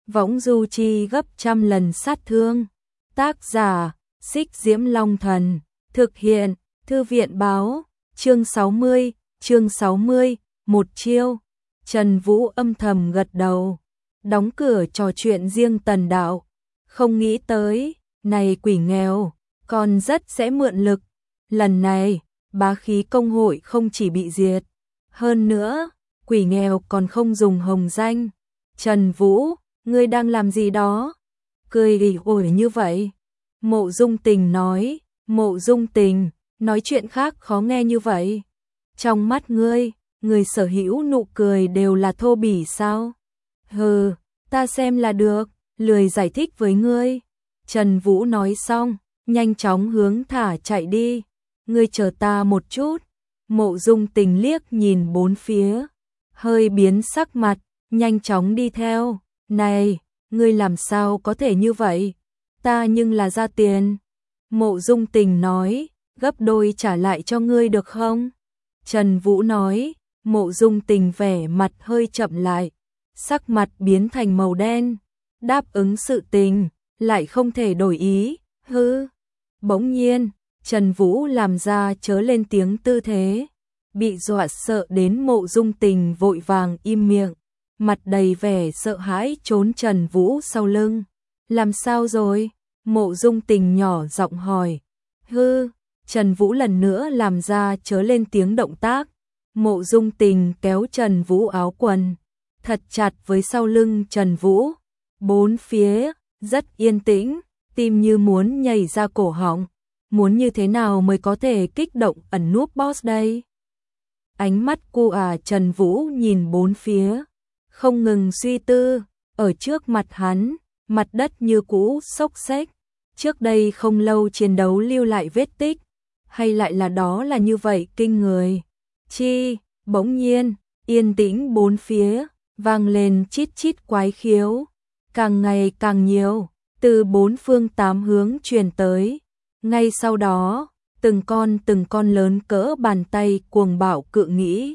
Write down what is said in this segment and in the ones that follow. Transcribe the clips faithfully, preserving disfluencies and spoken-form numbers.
võng du chi gấp trăm lần sát thương. Tác giả, Xích Diễm Long Thần, thực hiện, Thư viện báo, chương sáu mươi, chương sáu mươi, một chiêu. Trần Vũ âm thầm gật đầu, đóng cửa trò chuyện riêng tần đạo, không nghĩ tới, này quỷ nghèo, còn rất sẽ mượn lực. Lần này, bá khí công hội không chỉ bị diệt, hơn nữa, quỷ nghèo còn không dùng hồng danh. Trần Vũ, ngươi đang làm gì đó? Cười ỉ ổi như vậy. Mộ Dung Tình nói, Mộ Dung Tình, nói chuyện khác khó nghe như vậy. Trong mắt ngươi, người sở hữu nụ cười đều là thô bỉ sao? Hừ, ta xem là được, lười giải thích với ngươi. Trần Vũ nói xong, nhanh chóng hướng thả chạy đi. Ngươi chờ ta một chút. Mộ Dung Tình liếc nhìn bốn phía, hơi biến sắc mặt, nhanh chóng đi theo. Này, ngươi làm sao có thể như vậy? Ta nhưng là ra tiền. Mộ Dung Tình nói, gấp đôi trả lại cho ngươi được không? Trần Vũ nói. Mộ Dung Tình vẻ mặt hơi chậm lại, sắc mặt biến thành màu đen. Đáp ứng sự tình, lại không thể đổi ý, hứ. Bỗng nhiên, Trần Vũ làm ra chớ lên tiếng tư thế, bị dọa sợ đến Mộ Dung Tình vội vàng im miệng, mặt đầy vẻ sợ hãi trốn Trần Vũ sau lưng. Làm sao rồi? Mộ Dung Tình nhỏ giọng hỏi. Hư, Trần Vũ lần nữa làm ra chớ lên tiếng động tác. Mộ Dung Tình kéo Trần Vũ áo quần, thật chặt với sau lưng Trần Vũ. Bốn phía, rất yên tĩnh, tim như muốn nhảy ra cổ họng. Muốn như thế nào mới có thể kích động ẩn núp boss đây? Ánh mắt cu à Trần Vũ nhìn bốn phía, không ngừng suy tư. Ở trước mặt hắn, mặt đất như cũ xốc xếch. Trước đây không lâu chiến đấu lưu lại vết tích, hay lại là đó là như vậy kinh người? Chi, bỗng nhiên, yên tĩnh bốn phía, vang lên chít chít quái khiếu, càng ngày càng nhiều, từ bốn phương tám hướng truyền tới. Ngay sau đó, từng con từng con lớn cỡ bàn tay cuồng bạo cự nghĩ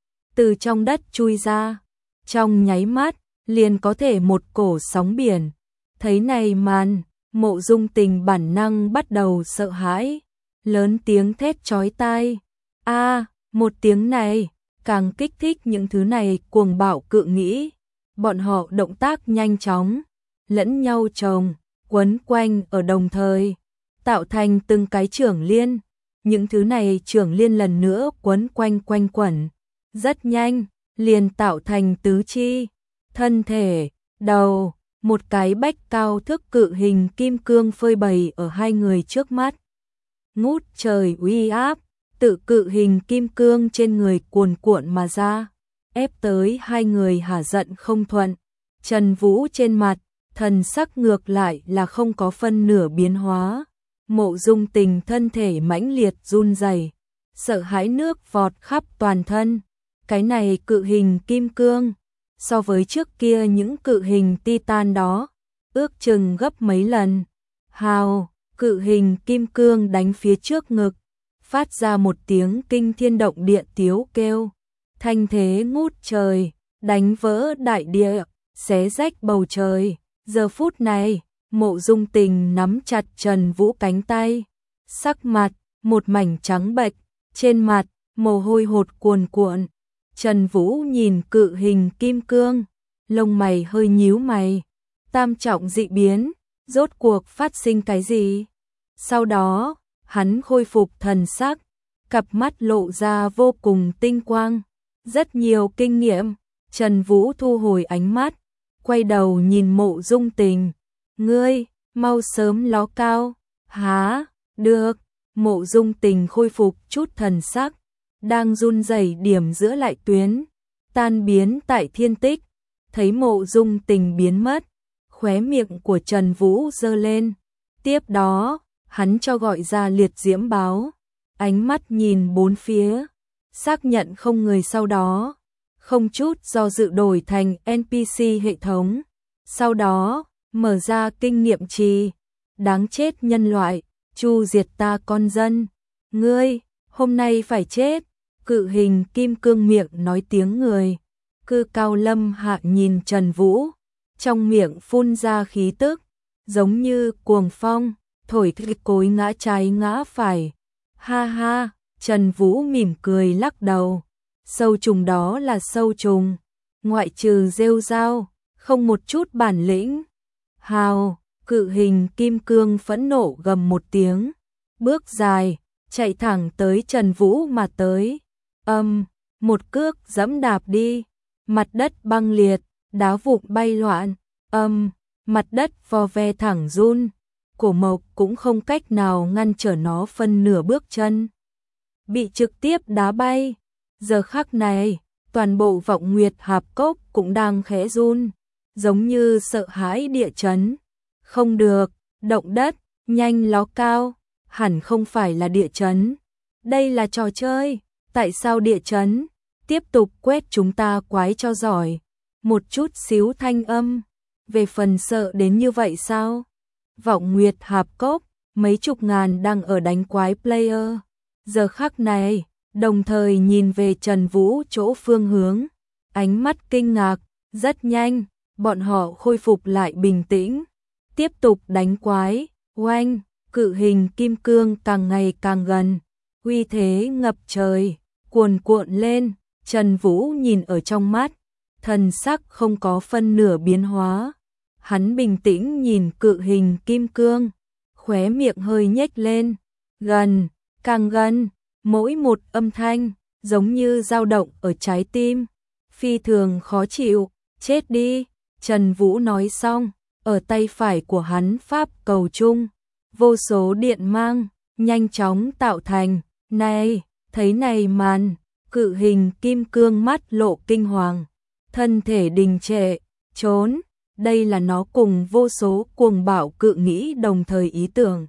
từ trong đất chui ra, trong nháy mắt, liền có thể một cổ sóng biển. Thấy này màn, Mộ Dung Tình bản năng bắt đầu sợ hãi, lớn tiếng thét chói tai. A, một tiếng này, càng kích thích những thứ này cuồng bạo cự nghĩ. Bọn họ động tác nhanh chóng, lẫn nhau chồng, quấn quanh ở đồng thời, tạo thành từng cái trưởng liên. Những thứ này trưởng liên lần nữa quấn quanh quanh quẩn, rất nhanh, liền tạo thành tứ chi, thân thể, đầu, một cái bách cao thước cự hình kim cương phơi bày ở hai người trước mắt. Ngút trời uy áp, tự cự hình kim cương trên người cuồn cuộn mà ra, ép tới hai người hả giận không thuận. Trần Vũ trên mặt, thần sắc ngược lại là không có phân nửa biến hóa. Mộ Dung Tình thân thể mãnh liệt run rẩy, sợ hãi nước vọt khắp toàn thân. Cái này cự hình kim cương, so với trước kia những cự hình titan đó, ước chừng gấp mấy lần. Hào, cự hình kim cương đánh phía trước ngực, phát ra một tiếng kinh thiên động địa tiếu kêu, thanh thế ngút trời, đánh vỡ đại địa, xé rách bầu trời. Giờ phút này, Mộ Dung Tình nắm chặt Trần Vũ cánh tay, sắc mặt một mảnh trắng bệch, trên mặt mồ hôi hột cuồn cuộn. Trần Vũ nhìn cự hình kim cương, lông mày hơi nhíu mày. Tam trọng dị biến, rốt cuộc phát sinh cái gì? Sau đó, hắn khôi phục thần sắc, cặp mắt lộ ra vô cùng tinh quang, rất nhiều kinh nghiệm. Trần Vũ thu hồi ánh mắt, quay đầu nhìn Mộ Dung Tình. Ngươi, mau sớm ló cao. Hả, được. Mộ Dung Tình khôi phục chút thần sắc, đang run rẩy điểm giữa lại tuyến, tan biến tại thiên tích. Thấy Mộ Dung Tình biến mất, khóe miệng của Trần Vũ giơ lên. Tiếp đó, hắn cho gọi ra liệt diễm báo, ánh mắt nhìn bốn phía, xác nhận không người, sau đó không chút do dự đổi thành en pê xê hệ thống. Sau đó, mở ra kinh nghiệm trì. Đáng chết nhân loại, chu diệt ta con dân. Ngươi, hôm nay phải chết. Cự hình kim cương miệng nói tiếng người. Cư cao lâm hạ nhìn Trần Vũ, trong miệng phun ra khí tức, giống như cuồng phong, thổi cây cối ngã trái ngã phải. Ha ha, Trần Vũ mỉm cười lắc đầu. Sâu trùng đó là sâu trùng, ngoại trừ rêu rao, không một chút bản lĩnh. Hào, cự hình kim cương phẫn nộ gầm một tiếng, bước dài, chạy thẳng tới Trần Vũ mà tới. Âm, một cước giẫm đạp đi, mặt đất băng liệt, đá vụn bay loạn. Âm, mặt đất vò ve thẳng run, Cổ Mộc cũng không cách nào ngăn trở nó phân nửa bước chân, bị trực tiếp đá bay. Giờ khắc này, toàn bộ Vọng Nguyệt Hạp Cốc cũng đang khẽ run, giống như sợ hãi địa chấn. Không được, động đất, nhanh ló cao, hẳn không phải là địa chấn. Đây là trò chơi, tại sao địa chấn? Tiếp tục quét chúng ta quái cho giỏi. Một chút xíu thanh âm, về phần sợ đến như vậy sao? Vọng Nguyệt Hạp Cốc, mấy chục ngàn đang ở đánh quái player. Giờ khắc này, đồng thời nhìn về Trần Vũ chỗ phương hướng, ánh mắt kinh ngạc. Rất nhanh, bọn họ khôi phục lại bình tĩnh, tiếp tục đánh quái. Oanh, cự hình kim cương càng ngày càng gần, uy thế ngập trời, cuồn cuộn lên. Trần Vũ nhìn ở trong mắt, thần sắc không có phân nửa biến hóa. Hắn bình tĩnh nhìn cự hình kim cương, khóe miệng hơi nhếch lên. Gần, càng gần, mỗi một âm thanh giống như dao động ở trái tim, phi thường khó chịu. Chết đi, Trần Vũ nói xong, ở tay phải của hắn pháp cầu chung, vô số điện mang nhanh chóng tạo thành. Này, thấy này màn, cự hình kim cương mắt lộ kinh hoàng, thân thể đình trệ, trốn. Đây là nó cùng vô số cuồng bạo cự nghĩ đồng thời ý tưởng.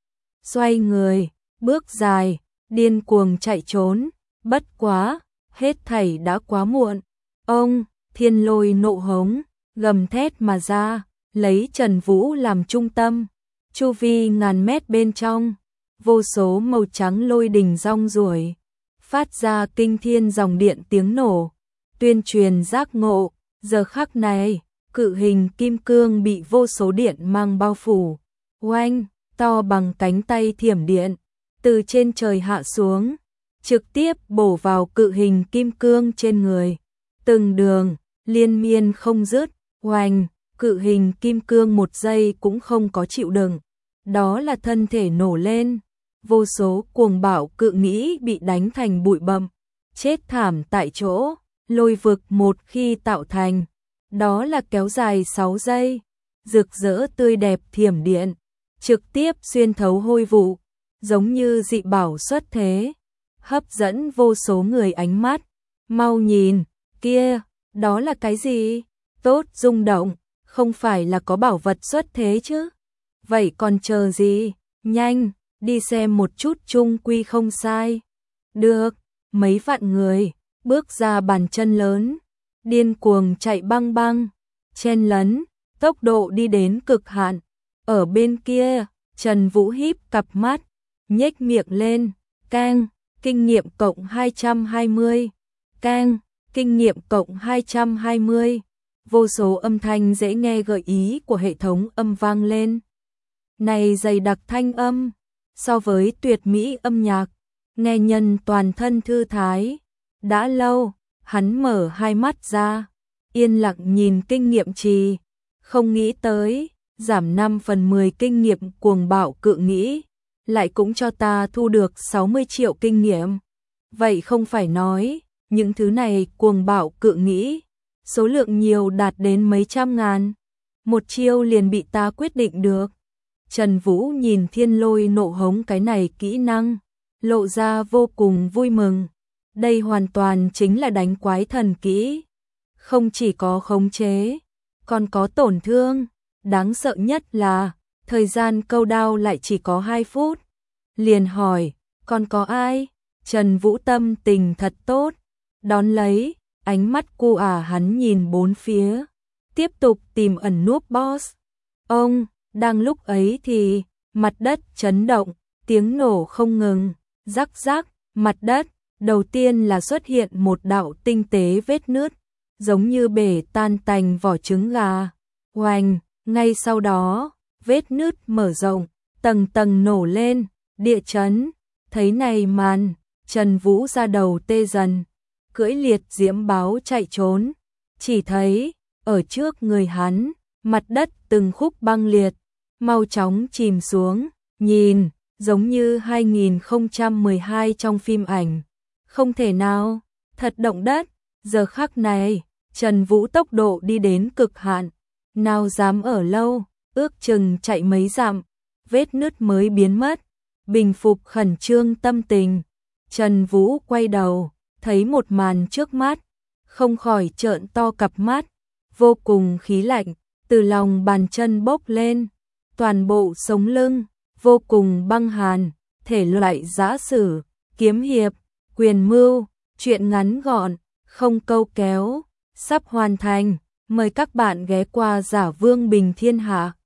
Xoay người, bước dài, điên cuồng chạy trốn. Bất quá, hết thảy đã quá muộn. Ông, thiên lôi nộ hống, gầm thét mà ra, lấy Trần Vũ làm trung tâm. Chu vi ngàn mét bên trong, vô số màu trắng lôi đình rong ruổi, phát ra kinh thiên dòng điện tiếng nổ, tuyên truyền giác ngộ. Giờ khắc này, cự hình kim cương bị vô số điện mang bao phủ. Oanh, to bằng cánh tay thiểm điện, từ trên trời hạ xuống, trực tiếp bổ vào cự hình kim cương trên người. Từng đường, liên miên không dứt. Oanh, cự hình kim cương một giây cũng không có chịu đựng. Đó là thân thể nổ lên. Vô số cuồng bạo cự nghĩ bị đánh thành bụi bặm, chết thảm tại chỗ. Lôi vực một khi tạo thành, đó là kéo dài sáu giây, rực rỡ tươi đẹp thiểm điện, trực tiếp xuyên thấu hôi vụ, giống như dị bảo xuất thế, hấp dẫn vô số người ánh mắt. Mau nhìn, kia, đó là cái gì? Tốt rung động, không phải là có bảo vật xuất thế chứ? Vậy còn chờ gì? Nhanh, đi xem một chút, chung quy không sai. Được, mấy vạn người bước ra bàn chân lớn, điên cuồng chạy băng băng, chen lấn, tốc độ đi đến cực hạn. Ở bên kia, Trần Vũ híp cặp mắt, nhếch miệng lên. Cang, kinh nghiệm cộng hai trăm hai mươi. Cang, kinh nghiệm cộng hai trăm hai mươi. Vô số âm thanh dễ nghe gợi ý của hệ thống âm vang lên. Này dày đặc thanh âm, so với tuyệt mỹ âm nhạc, nghe nhân toàn thân thư thái. Đã lâu, hắn mở hai mắt ra, yên lặng nhìn kinh nghiệm trì. Không nghĩ tới, giảm năm phần mười kinh nghiệm cuồng bạo cự nghĩ, lại cũng cho ta thu được sáu mươi triệu kinh nghiệm. Vậy không phải nói, những thứ này cuồng bạo cự nghĩ, số lượng nhiều đạt đến mấy trăm ngàn. Một chiêu liền bị ta quyết định được. Trần Vũ nhìn thiên lôi nộ hống cái này kỹ năng, lộ ra vô cùng vui mừng. Đây hoàn toàn chính là đánh quái thần kỹ. Không chỉ có khống chế, còn có tổn thương. Đáng sợ nhất là, thời gian câu đao lại chỉ có hai phút. Liền hỏi, còn có ai? Trần Vũ tâm tình thật tốt. Đón lấy, ánh mắt cu ả hắn nhìn bốn phía, tiếp tục tìm ẩn núp boss. Ông, đang lúc ấy thì, mặt đất chấn động, tiếng nổ không ngừng, rắc rắc, mặt đất. Đầu tiên là xuất hiện một đạo tinh tế vết nứt, giống như bể tan tành vỏ trứng gà. Oành, ngay sau đó, vết nứt mở rộng, tầng tầng nổ lên, địa chấn. Thấy này màn, Trần Vũ ra đầu tê dần, cưỡi liệt diễm báo chạy trốn. Chỉ thấy, ở trước người hắn, mặt đất từng khúc băng liệt, mau chóng chìm xuống, nhìn, giống như hai nghìn không trăm mười hai trong phim ảnh. Không thể nào, thật động đất, giờ khắc này, Trần Vũ tốc độ đi đến cực hạn, nào dám ở lâu, ước chừng chạy mấy dặm, vết nứt mới biến mất, bình phục khẩn trương tâm tình. Trần Vũ quay đầu, thấy một màn trước mắt, không khỏi trợn to cặp mắt, vô cùng khí lạnh, từ lòng bàn chân bốc lên, toàn bộ sống lưng, vô cùng băng hàn, thể loại giã sử, kiếm hiệp, quyền mưu, truyện ngắn gọn, không câu kéo, sắp hoàn thành, mời các bạn ghé qua Giả Vương Bình Thiên Hạ.